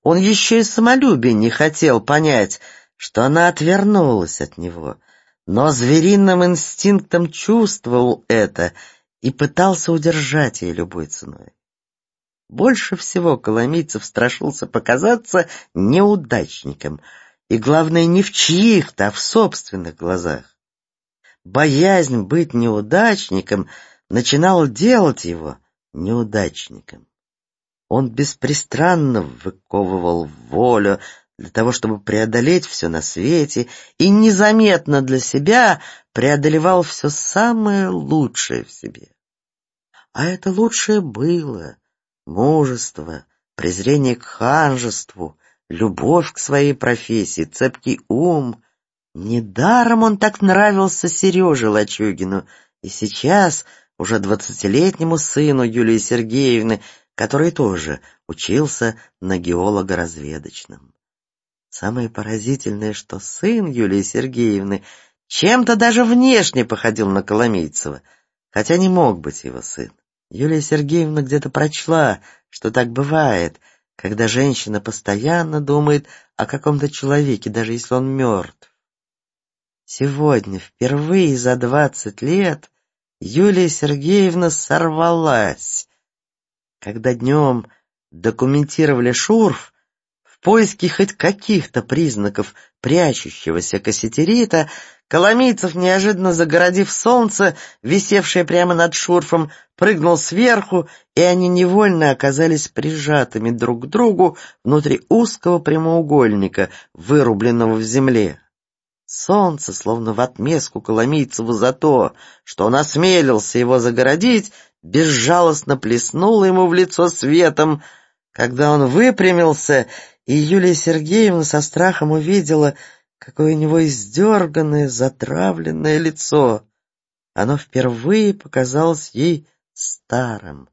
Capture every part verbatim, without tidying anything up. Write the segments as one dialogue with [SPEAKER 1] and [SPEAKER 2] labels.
[SPEAKER 1] Он еще и самолюбие не хотел понять, что она отвернулась от него, но звериным инстинктом чувствовал это и пытался удержать ее любой ценой. Больше всего Коломийцев страшился показаться неудачником, и, главное, не в чьих-то, а в собственных глазах. Боязнь быть неудачником начинала делать его неудачником. Он беспрестанно выковывал волю для того, чтобы преодолеть все на свете, и незаметно для себя преодолевал все самое лучшее в себе. А это лучшее было мужество, презрение к ханжеству, любовь к своей профессии, цепкий ум. Недаром он так нравился Сереже Лачугину, и сейчас уже двадцатилетнему сыну Юлии Сергеевны, который тоже учился на геолого-разведочном. Самое поразительное, что сын Юлии Сергеевны чем-то даже внешне походил на Коломийцева, хотя не мог быть его сын. Юлия Сергеевна где-то прочла, что так бывает, когда женщина постоянно думает о каком-то человеке, даже если он мертв. Сегодня, впервые за двадцать лет, Юлия Сергеевна сорвалась. Когда днем документировали шурф, в поиске хоть каких-то признаков прячущегося кассетерита, Коломийцев, неожиданно загородив солнце, висевшее прямо над шурфом, прыгнул сверху, и они невольно оказались прижатыми друг к другу внутри узкого прямоугольника, вырубленного в земле. Солнце, словно в отместку Коломийцеву за то, что он осмелился его загородить, безжалостно плеснуло ему в лицо светом. Когда он выпрямился, и Юлия Сергеевна со страхом увидела, какое у него издерганное, затравленное лицо. Оно впервые показалось ей старым.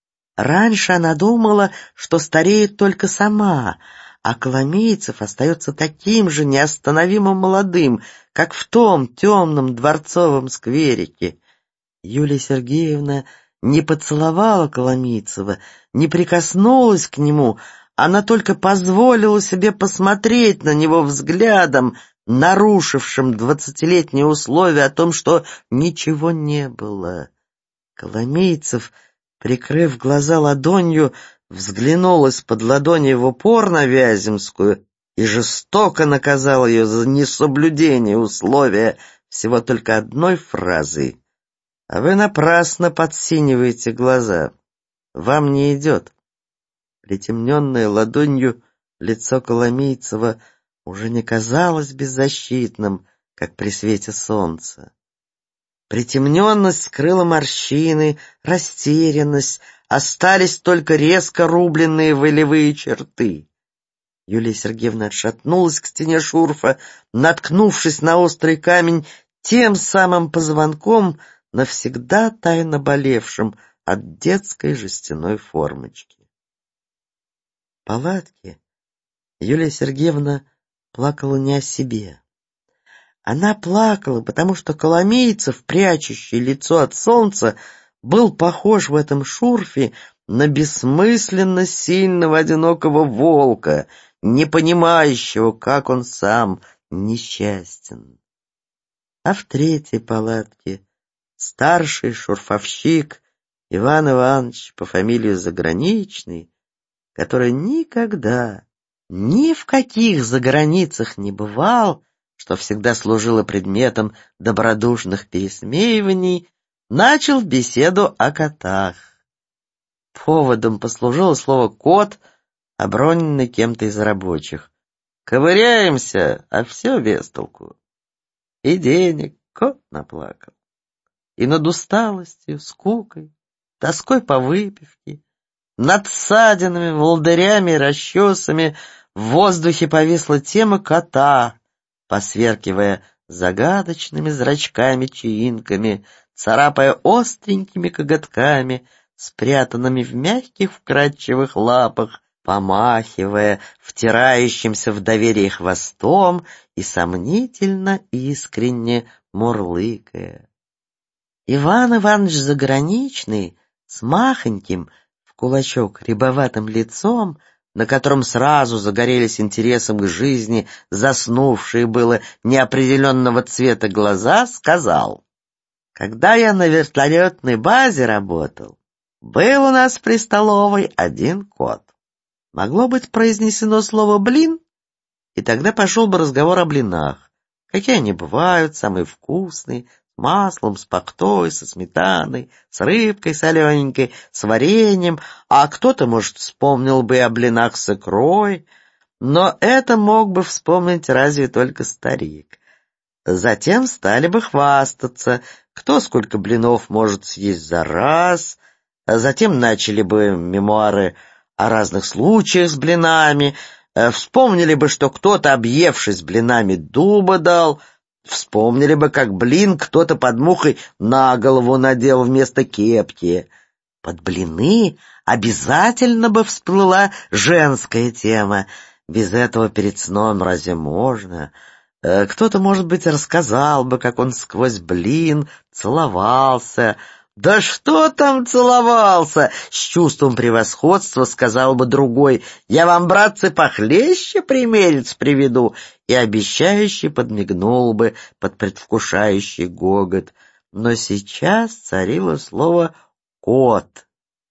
[SPEAKER 1] Раньше она думала, что стареет только сама, а Коломийцев остается таким же неостановимо молодым, как в том темном дворцовом скверике. Юлия Сергеевна не поцеловала Коломийцева, не прикоснулась к нему, она только позволила себе посмотреть на него взглядом, нарушившим двадцатилетние условия о том, что ничего не было. Коломийцев, прикрыв глаза ладонью, взглянул из-под ладони в упор на Вяземскую и жестоко наказал ее за несоблюдение условия всего только одной фразой: «А вы напрасно подсиниваете глаза. Вам не идет». Притемненное ладонью лицо Коломийцева уже не казалось беззащитным, как при свете солнца. Притемненность скрыла морщины, растерянность, остались только резко рубленные волевые черты. Юлия Сергеевна отшатнулась к стене шурфа, наткнувшись на острый камень, тем самым позвонком, навсегда тайно болевшим от детской жестяной формочки. В палатке Юлия Сергеевна плакала не о себе. Она плакала, потому что Коломийцев, прячущий лицо от солнца, был похож в этом шурфе на бессмысленно сильного одинокого волка, не понимающего, как он сам несчастен. А в третьей палатке старший шурфовщик Иван Иванович по фамилии Заграничный, который никогда ни в каких заграницах не бывал, что всегда служило предметом добродушных пересмеиваний, начал беседу о котах. Поводом послужило слово «кот», оброненное кем-то из рабочих. Ковыряемся, а все без толку. И денег кот наплакал. И над усталостью, скукой, тоской по выпивке, над ссадинами, волдырями и расчесами в воздухе повисла тема кота, посверкивая загадочными зрачками-чаинками, царапая остренькими коготками, спрятанными в мягких вкрадчивых лапах, помахивая втирающимся в доверие хвостом и сомнительно искренне мурлыкая. Иван Иванович Заграничный с махоньким в кулачок рябоватым лицом на котором сразу загорелись интересом к жизни заснувшие было неопределенного цвета глаза, сказал: «Когда я на вертолетной базе работал, был у нас при столовой один кот. Могло быть произнесено слово «блин», и тогда пошел бы разговор о блинах. Какие они бывают, самые вкусные, с маслом, с пахтой, со сметаной, с рыбкой солененькой, с вареньем, а кто-то, может, вспомнил бы и о блинах с икрой, но это мог бы вспомнить разве только старик. Затем стали бы хвастаться, кто сколько блинов может съесть за раз, а затем начали бы мемуары о разных случаях с блинами, вспомнили бы, что кто-то, объевшись блинами, дуба дал, вспомнили бы, как блин кто-то под мухой на голову надел вместо кепки. Под блины обязательно бы всплыла женская тема. Без этого перед сном разве можно? Кто-то, может быть, рассказал бы, как он сквозь блин целовался. «Да что там целовался?» — с чувством превосходства сказал бы другой. «Я вам, братцы, похлеще примерец приведу», и обещающий подмигнул бы под предвкушающий гогот. Но сейчас царило слово «кот»,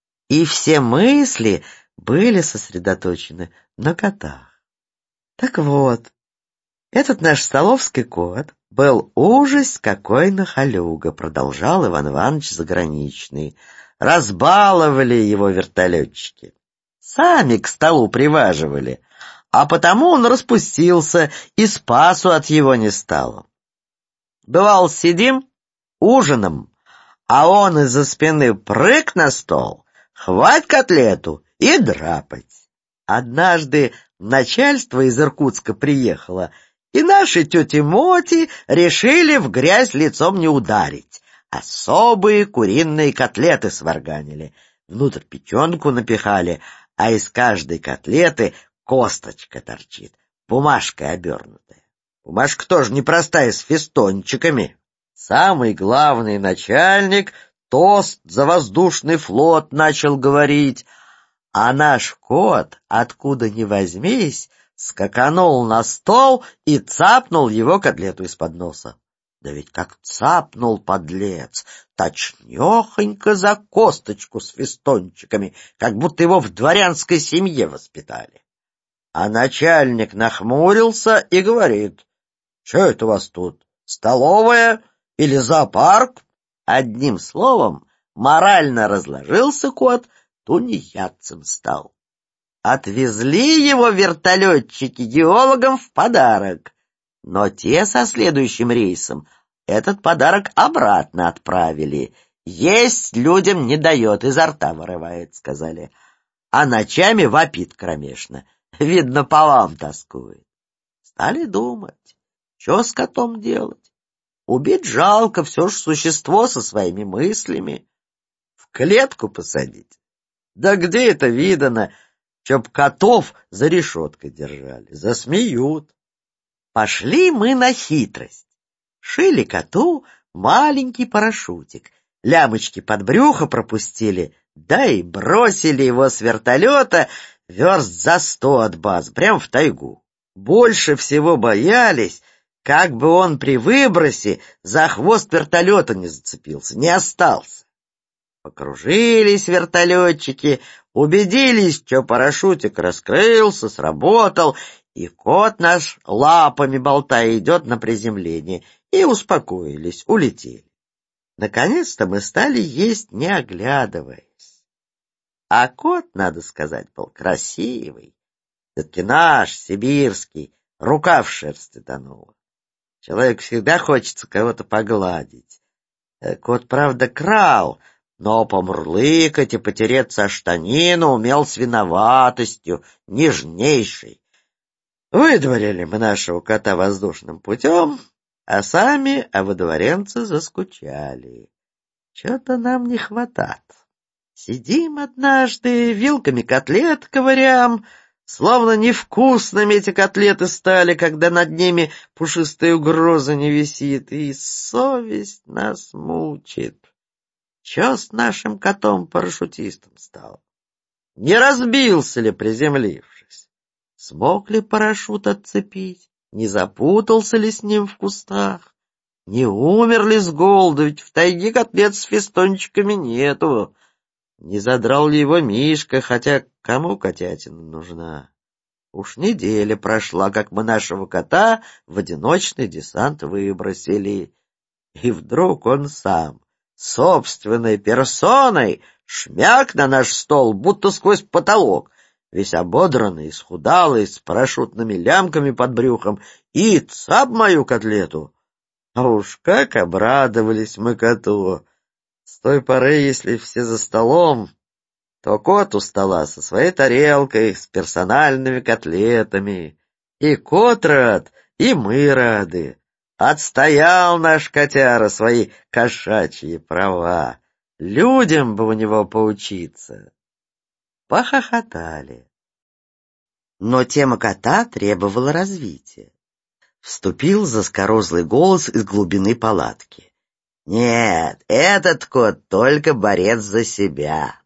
[SPEAKER 1] и все мысли были сосредоточены на котах. Так вот, этот наш столовский кот был ужас какой нахалюга, продолжал Иван Иванович Заграничный. Разбаловали его вертолетчики. Сами к столу приваживали, а потому он распустился, и спасу от его не стало. Бывал, сидим, ужином, а он из-за спины прыг на стол, хвать котлету и драпать. Однажды начальство из Иркутска приехало, и наши тети Моти решили в грязь лицом не ударить. Особые куриные котлеты сварганили, внутрь печенку напихали, а из каждой котлеты косточка торчит, бумажкой обернутая. Бумажка тоже непростая, с фестончиками. Самый главный начальник тост за воздушный флот начал говорить, а наш кот, откуда ни возьмись, скаканул на стол и цапнул его котлету из-под носа. Да ведь как цапнул, подлец, точнёхонько за косточку с фестончиками, как будто его в дворянской семье воспитали. А начальник нахмурился и говорит: «Что это у вас тут, столовая или зоопарк?» Одним словом, морально разложился кот, тунеядцем стал. Отвезли его вертолетчики геологам в подарок, но те со следующим рейсом этот подарок обратно отправили. Есть людям не дает, изо рта вырывает, сказали, а ночами вопит кромешно. Видно, по вам тоскует. Стали думать, что с котом делать. Убить жалко, все ж существо со своими мыслями. В клетку посадить? Да где это видано, чтоб котов за решеткой держали? Засмеют. Пошли мы на хитрость. Шили коту маленький парашютик, лямочки под брюхо пропустили, да и бросили его с вертолета верст за сто от баз, прям в тайгу. Больше всего боялись, как бы он при выбросе за хвост вертолета не зацепился, не остался. Покружились вертолетчики, убедились, что парашютик раскрылся, сработал, и кот наш лапами болтая идет на приземление, и успокоились, улетели. Наконец-то мы стали есть, не оглядываясь. А кот, надо сказать, был красивый, все-таки наш, сибирский, рука в шерсти тонула. Человек всегда хочется кого-то погладить. Кот, правда, крал, но помурлыкать и потереться о штанину умел с виноватостью, нежнейшей. Выдворили мы нашего кота воздушным путем, а сами оводворенцы заскучали. Чего-то нам не хватает. Сидим однажды, вилками котлет ковырям, словно невкусными эти котлеты стали, когда над ними пушистая угроза не висит, и совесть нас мучит. Че с нашим котом-парашютистом стало? Не разбился ли, приземлившись? Смог ли парашют отцепить? Не запутался ли с ним в кустах? Не умер ли с голоду, ведь в тайге котлет с фистончиками нету? Не задрал ли его Мишка, хотя кому котятина нужна? Уж неделя прошла, как мы нашего кота в одиночный десант выбросили. И вдруг он сам, собственной персоной, шмяк на наш стол, будто сквозь потолок, весь ободранный, исхудалый, с парашютными лямками под брюхом, и цап мою котлету. А уж как обрадовались мы коту! С той поры, если все за столом, то кот у стола со своей тарелкой, с персональными котлетами. И кот рад, и мы рады. Отстоял наш котяра свои кошачьи права. Людям бы у него поучиться. Похохотали. Но тема кота требовала развития. Вступил заскорузлый голос из глубины палатки. Нет, этот кот только борец за себя.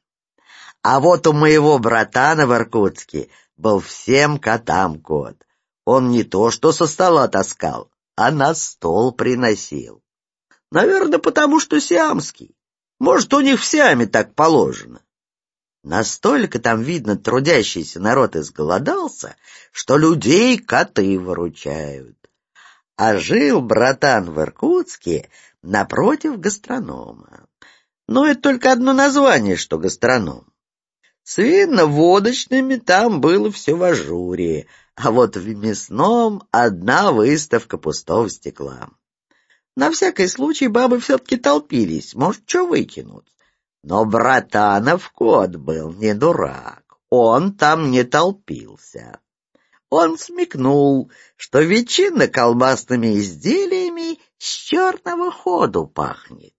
[SPEAKER 1] А вот у моего братана в Иркутске был всем котам кот. Он не то что со стола таскал, а на стол приносил. Наверное, потому что сиамский. Может, у них в Сиаме так положено. Настолько там, видно, трудящийся народ изголодался, что людей коты выручают. А жил братан в Иркутске напротив гастронома. Но это только одно название, что гастроном. С винно-водочными там было все в ажуре, а вот в мясном одна выставка пустого стекла. На всякий случай бабы все-таки толпились, может, что выкинут. Но братанов кот был не дурак, он там не толпился. Он смекнул, что ветчина колбасными изделиями с черного ходу пахнет.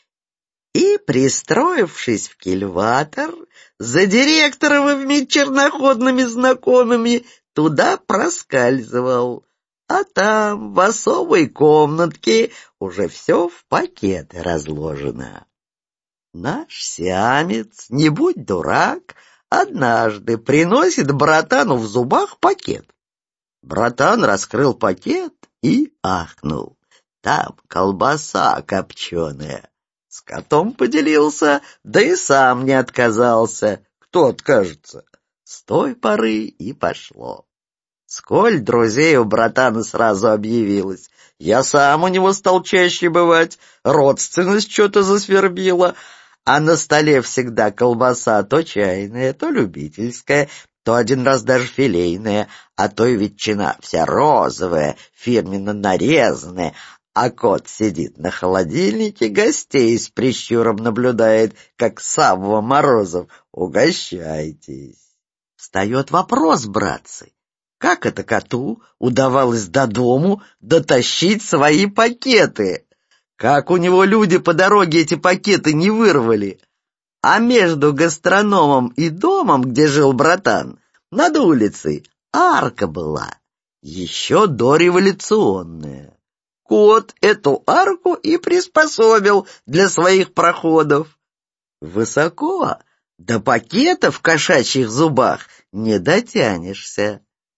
[SPEAKER 1] И, пристроившись в кильватор, за директоровыми черноходными знакомыми туда проскальзывал. А там, в особой комнатке, уже все в пакеты разложено. Наш сиамец, не будь дурак, однажды приносит братану в зубах пакет. Братан раскрыл пакет и ахнул. Там колбаса копченая. С котом поделился, да и сам не отказался. Кто откажется? С той поры и пошло. Сколь друзей у братана сразу объявилось. Я сам у него стал чаще бывать, родственность что-то засвербила, а на столе всегда колбаса то чайная, то любительская, то один раз даже филейная, а то и ветчина вся розовая, фирменно нарезанная, а кот сидит на холодильнике, гостей с прищуром наблюдает, как Савва Морозов. Угощайтесь. Встает вопрос, братцы. Как это коту удавалось до дому дотащить свои пакеты? Как у него люди по дороге эти пакеты не вырвали? А между гастрономом и домом, где жил братан, над улицей арка была, еще дореволюционная. Кот эту арку и приспособил для своих проходов. Высоко, до пакета в кошачьих зубах не дотянешься.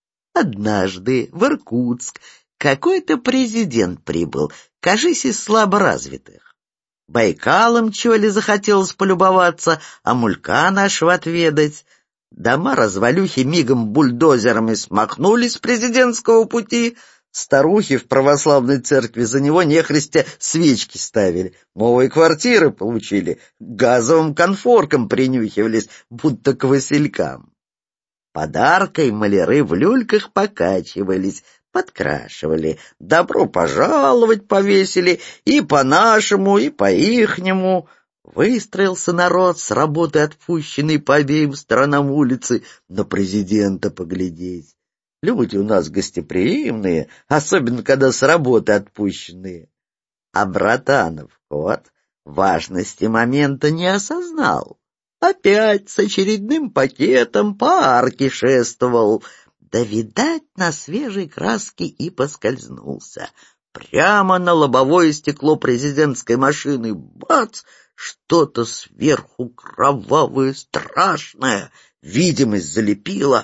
[SPEAKER 1] Однажды в Иркутск какой-то президент прибыл, кажись, из слаборазвитых. Байкалом, чего ли, захотелось полюбоваться, а мулька нашего отведать. Дома-развалюхи мигом бульдозерами смахнули с президентского пути. Старухи в православной церкви за него нехристя свечки ставили. Новые квартиры получили, газовым конфоркам принюхивались, будто к василькам. Подаркой маляры в люльках покачивались, подкрашивали, добро пожаловать повесили и по-нашему, и по-ихнему. Выстроился народ с работы, отпущенный по обеим сторонам улицы, на президента поглядеть. Люди у нас гостеприимные, особенно когда с работы отпущенные. А братанов кот важности момента не осознал. Опять с очередным пакетом по арке шествовал. Да, видать, на свежей краске и поскользнулся. Прямо на лобовое стекло президентской машины. Бац! Что-то сверху кровавое, страшное. Видимость залепило.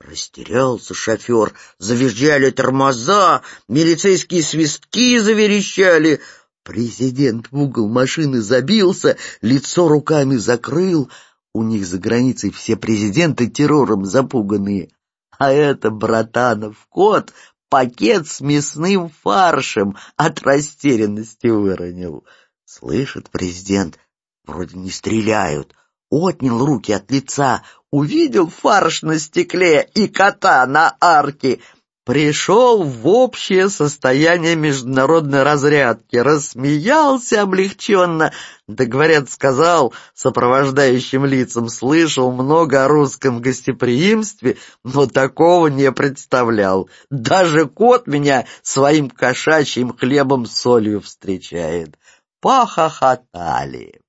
[SPEAKER 1] Растерялся шофер, завизжали тормоза, милицейские свистки заверещали. Президент в угол машины забился, лицо руками закрыл. У них за границей все президенты террором запуганные. А это братанов кот пакет с мясным фаршем от растерянности выронил. Слышит президент, вроде не стреляют. Отнял руки от лица, увидел фарш на стекле и кота на арке. Пришел в общее состояние международной разрядки, рассмеялся облегченно, да, говорят, сказал сопровождающим лицам: слышал много о русском гостеприимстве, но такого не представлял. Даже кот меня своим кошачьим хлебом с солью встречает. Похохотали.